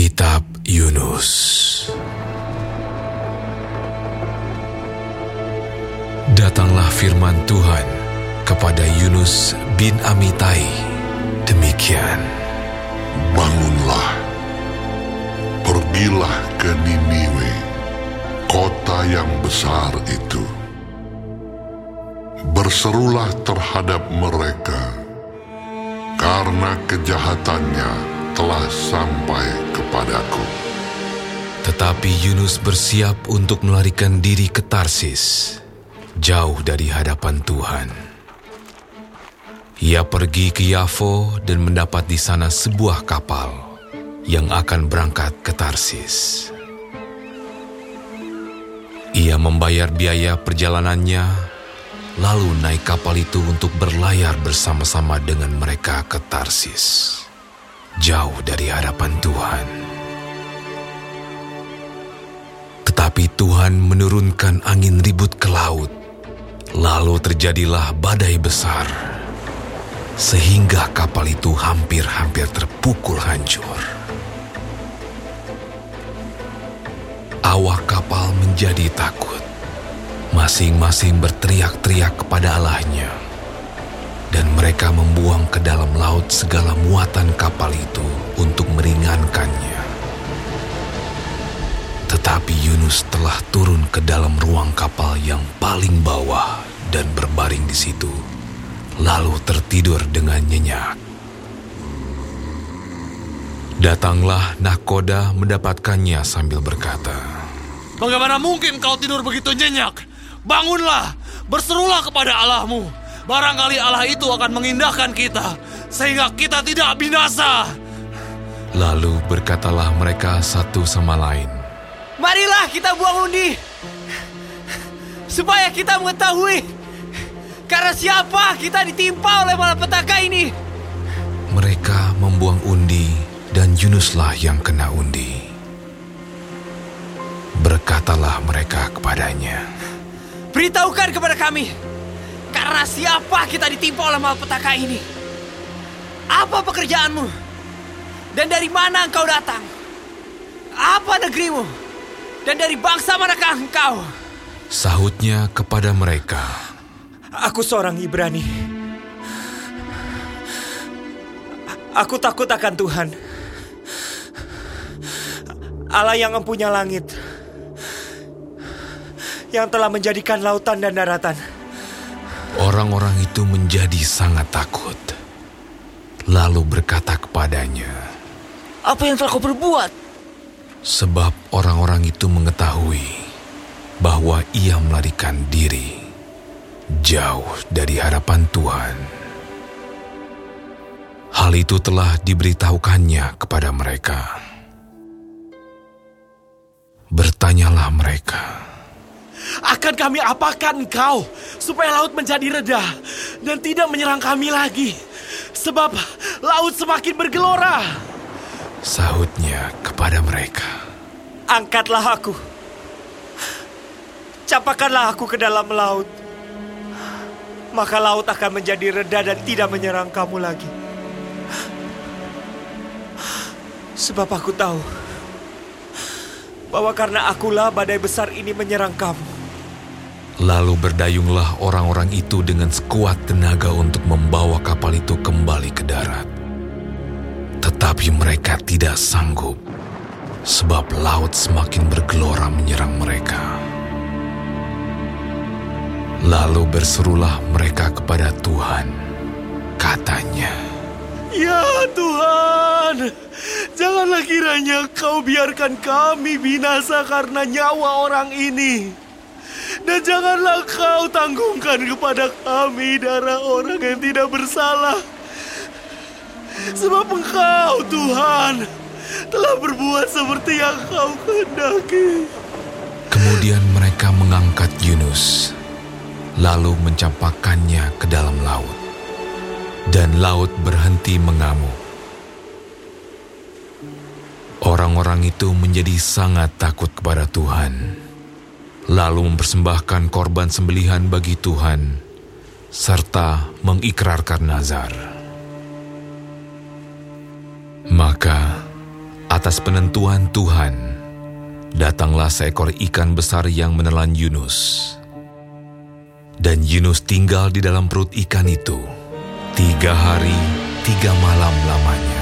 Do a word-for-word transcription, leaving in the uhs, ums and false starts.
Kitab Yunus. Datanglah firman Tuhan kepada Yunus bin Amitai demikian. Bangunlah, pergilah ke Niniwe, kota yang besar itu. Berserulah terhadap mereka, karena kejahatannya telah sampai kepadaku. Tetapi Yunus bersiap untuk melarikan diri ke Tarsis, jauh dari hadapan Tuhan. Ia pergi ke Yafo dan mendapat di sana sebuah kapal yang akan berangkat ke Tarsis. Ia membayar biaya perjalanannya, lalu naik kapal itu untuk berlayar bersama-sama dengan mereka ke Tarsis, jauh dari hadapan Tuhan. Tetapi Tuhan menurunkan angin ribut ke laut, lalu terjadilah badai besar, sehingga kapal itu hampir-hampir terpukul hancur. Awak kapal menjadi takut, masing-masing berteriak-teriak kepada Allahnya, dan mereka membuang ke dalam laut segala muatan kapal itu untuk meringankannya. Tetapi Yunus telah turun ke dalam ruang kapal yang paling bawah dan berbaring di situ, lalu tertidur dengan nyenyak. Datanglah nahkoda mendapatkannya sambil berkata, "Bagaimana mungkin kau tidur begitu nyenyak? Bangunlah, berserulah kepada Allahmu. Barangkali Allah itu akan mengindahkan kita, sehingga kita tidak binasa." Lalu berkatalah mereka satu sama lain, "Marilah kita buang undi, supaya kita mengetahui karena siapa kita ditimpa oleh malapetaka ini." Mereka membuang undi, dan Yunuslah yang kena undi. Berkatalah mereka kepadanya, "Beritahukan kepada kami, karena siapa kita ditimpa oleh malapetaka ini? Apa pekerjaanmu? Dan dari mana engkau datang? Apa negerimu? Dan dari bangsa manakah engkau?" Sahutnya kepada mereka, "Aku seorang Ibrani. Aku takut akan Tuhan, Allah yang empunya langit, yang telah menjadikan lautan dan daratan." Orang-orang itu menjadi sangat takut, lalu berkata kepadanya, "Apa yang telah kau perbuat?" Sebab orang-orang itu mengetahui bahwa ia melarikan diri jauh dari hadapan Tuhan. Hal itu telah diberitahukannya kepada mereka. Bertanyalah mereka, "Akan kami apakan engkau, supaya laut menjadi reda dan tidak menyerang kami lagi? Sebab laut semakin bergelora." Sahutnya kepada mereka, "Angkatlah aku, campakkanlah aku ke dalam laut, maka laut akan menjadi reda dan tidak menyerang kamu lagi. Sebab aku tahu bahwa karena akulah badai besar ini menyerang kamu." Lalu berdayunglah orang-orang itu dengan sekuat tenaga untuk membawa kapal itu kembali ke darat. Tetapi mereka tidak sanggup, sebab laut semakin bergelora menyerang mereka. Lalu berserulah mereka kepada Tuhan, katanya, "Ya Tuhan, janganlah kiranya kau biarkan kami binasa karena nyawa orang ini. Dan janganlah kau tanggungkan kepada kami darah orang yang tidak bersalah. Sebab Engkau, Tuhan, telah berbuat seperti yang Kau kehendaki." Kemudian mereka mengangkat Yunus, lalu mencampakkannya ke dalam laut, dan laut berhenti mengamuk. Orang-orang itu menjadi sangat takut kepada Tuhan, lalu mempersembahkan korban sembelihan bagi Tuhan, serta mengikrarkan nazar. Maka Atas penentuan Tuhan, datanglah seekor ikan besar yang menelan Yunus. Dan Yunus tinggal di dalam perut ikan itu tiga hari, tiga malam lamanya.